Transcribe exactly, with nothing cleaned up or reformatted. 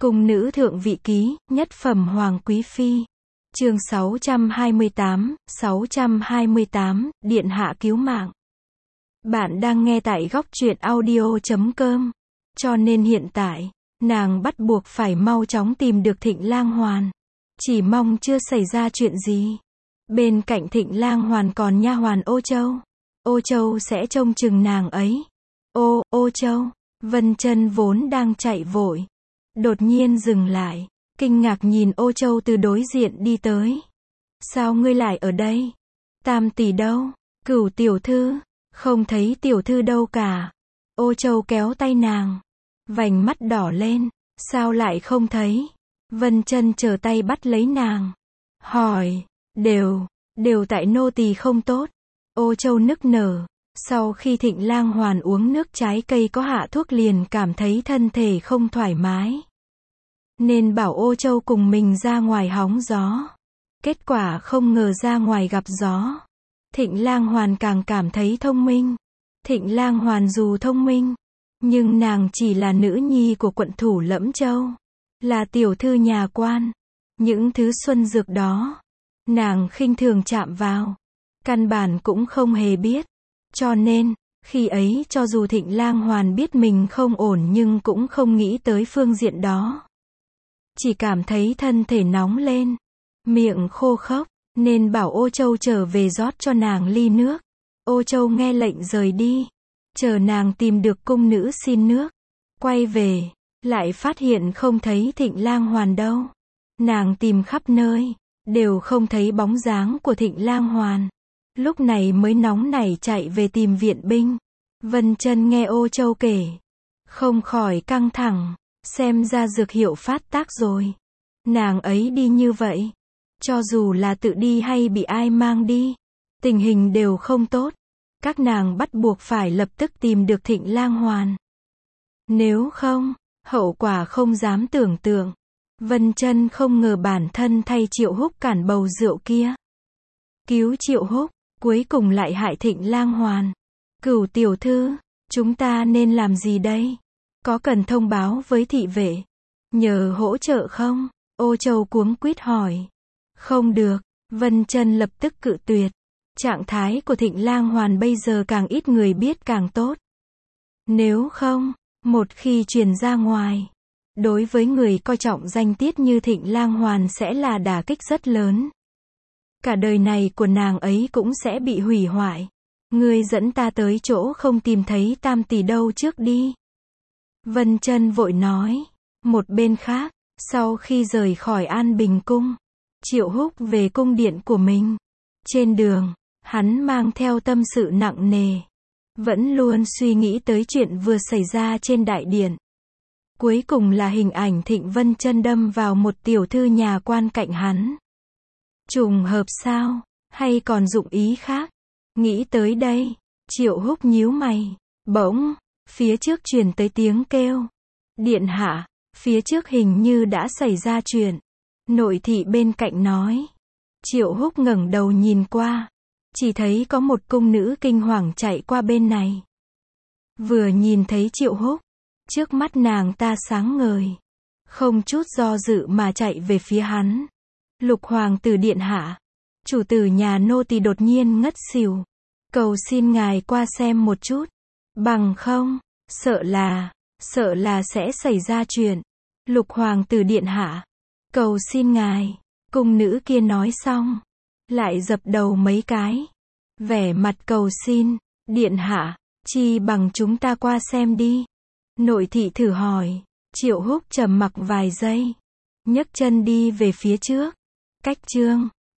Cung nữ thượng vị ký, nhất phẩm hoàng quý phi. Chương sáu trăm hai mươi tám, sáu trăm hai mươi tám, Điện hạ cứu mạng. Bạn đang nghe tại góc truyện audio chấm com. Cho nên hiện tại, nàng bắt buộc phải mau chóng tìm được Thịnh Lang Hoàn. Chỉ mong chưa xảy ra chuyện gì. Bên cạnh Thịnh Lang Hoàn còn nha hoàn Ô Châu. Ô Châu sẽ trông chừng nàng ấy. Ô, Ô Châu. Vân Chân vốn đang chạy vội. Đột nhiên dừng lại, kinh ngạc nhìn Ô Châu từ đối diện đi tới. Sao ngươi lại ở đây? Tam tỷ đâu? Cửu tiểu thư? Không thấy tiểu thư đâu cả. Ô Châu kéo tay nàng. Vành mắt đỏ lên. Sao lại không thấy? Vân Chân trở tay bắt lấy nàng. Hỏi, đều, đều tại nô tỳ không tốt. Ô Châu nức nở. Sau khi Thịnh Lang Hoàn uống nước trái cây có hạ thuốc liền cảm thấy thân thể không thoải mái. Nên bảo Ô Châu cùng mình ra ngoài hóng gió. Kết quả không ngờ ra ngoài gặp gió. Thịnh Lang Hoàn càng cảm thấy thông minh. Thịnh Lang Hoàn dù thông minh, nhưng nàng chỉ là nữ nhi của quận thủ Lẫm Châu. Là tiểu thư nhà quan. Những thứ xuân dược đó, nàng khinh thường chạm vào. Căn bản cũng không hề biết. Cho nên, khi ấy cho dù Thịnh Lang Hoàn biết mình không ổn nhưng cũng không nghĩ tới phương diện đó. Chỉ cảm thấy thân thể nóng lên, miệng khô khốc, nên bảo Ô Châu trở về rót cho nàng ly nước. Ô Châu nghe lệnh rời đi, chờ nàng tìm được cung nữ xin nước. Quay về, lại phát hiện không thấy Thịnh Lang Hoàn đâu. Nàng tìm khắp nơi, đều không thấy bóng dáng của Thịnh Lang Hoàn. Lúc này mới nóng nảy chạy về tìm viện binh. Vân Chân nghe Ô Châu kể, không khỏi căng thẳng, xem ra dược hiệu phát tác rồi. Nàng ấy đi như vậy, cho dù là tự đi hay bị ai mang đi, tình hình đều không tốt. Các nàng bắt buộc phải lập tức tìm được Thịnh Lang Hoàn. Nếu không, hậu quả không dám tưởng tượng. Vân Chân không ngờ bản thân thay Triệu Húc cản bầu rượu kia. Cứu Triệu Húc, cuối cùng lại hại Thịnh Lang Hoàn. Cửu tiểu thư, chúng ta nên làm gì đây? Có cần thông báo với thị vệ, nhờ hỗ trợ không? Ô Châu cuống quýt hỏi. Không được, Vân Chân lập tức cự tuyệt. Trạng thái của Thịnh Lang Hoàn bây giờ càng ít người biết càng tốt. Nếu không, một khi truyền ra ngoài, đối với người coi trọng danh tiết như Thịnh Lang Hoàn sẽ là đả kích rất lớn. Cả đời này của nàng ấy cũng sẽ bị hủy hoại. Ngươi dẫn ta tới chỗ không tìm thấy tam tỷ đâu trước đi. Vân Chân vội nói. Một bên khác, sau khi rời khỏi An Bình Cung, Triệu Húc về cung điện của mình. Trên đường, hắn mang theo tâm sự nặng nề. Vẫn luôn suy nghĩ tới chuyện vừa xảy ra trên đại điện. Cuối cùng là hình ảnh Thịnh Vân Chân đâm vào một tiểu thư nhà quan cạnh hắn. Trùng hợp sao? Hay còn dụng ý khác? Nghĩ tới đây, Triệu Húc nhíu mày. Bỗng, phía trước truyền tới tiếng kêu. Điện hạ, phía trước hình như đã xảy ra chuyện. Nội thị bên cạnh nói. Triệu Húc ngẩng đầu nhìn qua. Chỉ thấy có một cung nữ kinh hoàng chạy qua bên này. Vừa nhìn thấy Triệu Húc, trước mắt nàng ta sáng ngời. Không chút do dự mà chạy về phía hắn. Lục hoàng tử điện hạ, chủ tử nhà nô tỳ đột nhiên ngất xỉu. Cầu xin ngài qua xem một chút. Bằng không, sợ là, sợ là sẽ xảy ra chuyện. Lục hoàng tử điện hạ, cầu xin ngài. Cung nữ kia nói xong, lại dập đầu mấy cái. Vẻ mặt cầu xin, điện hạ, chi bằng chúng ta qua xem đi. Nội thị thử hỏi. Triệu Húc trầm mặc vài giây, nhấc chân đi về phía trước. Cách chương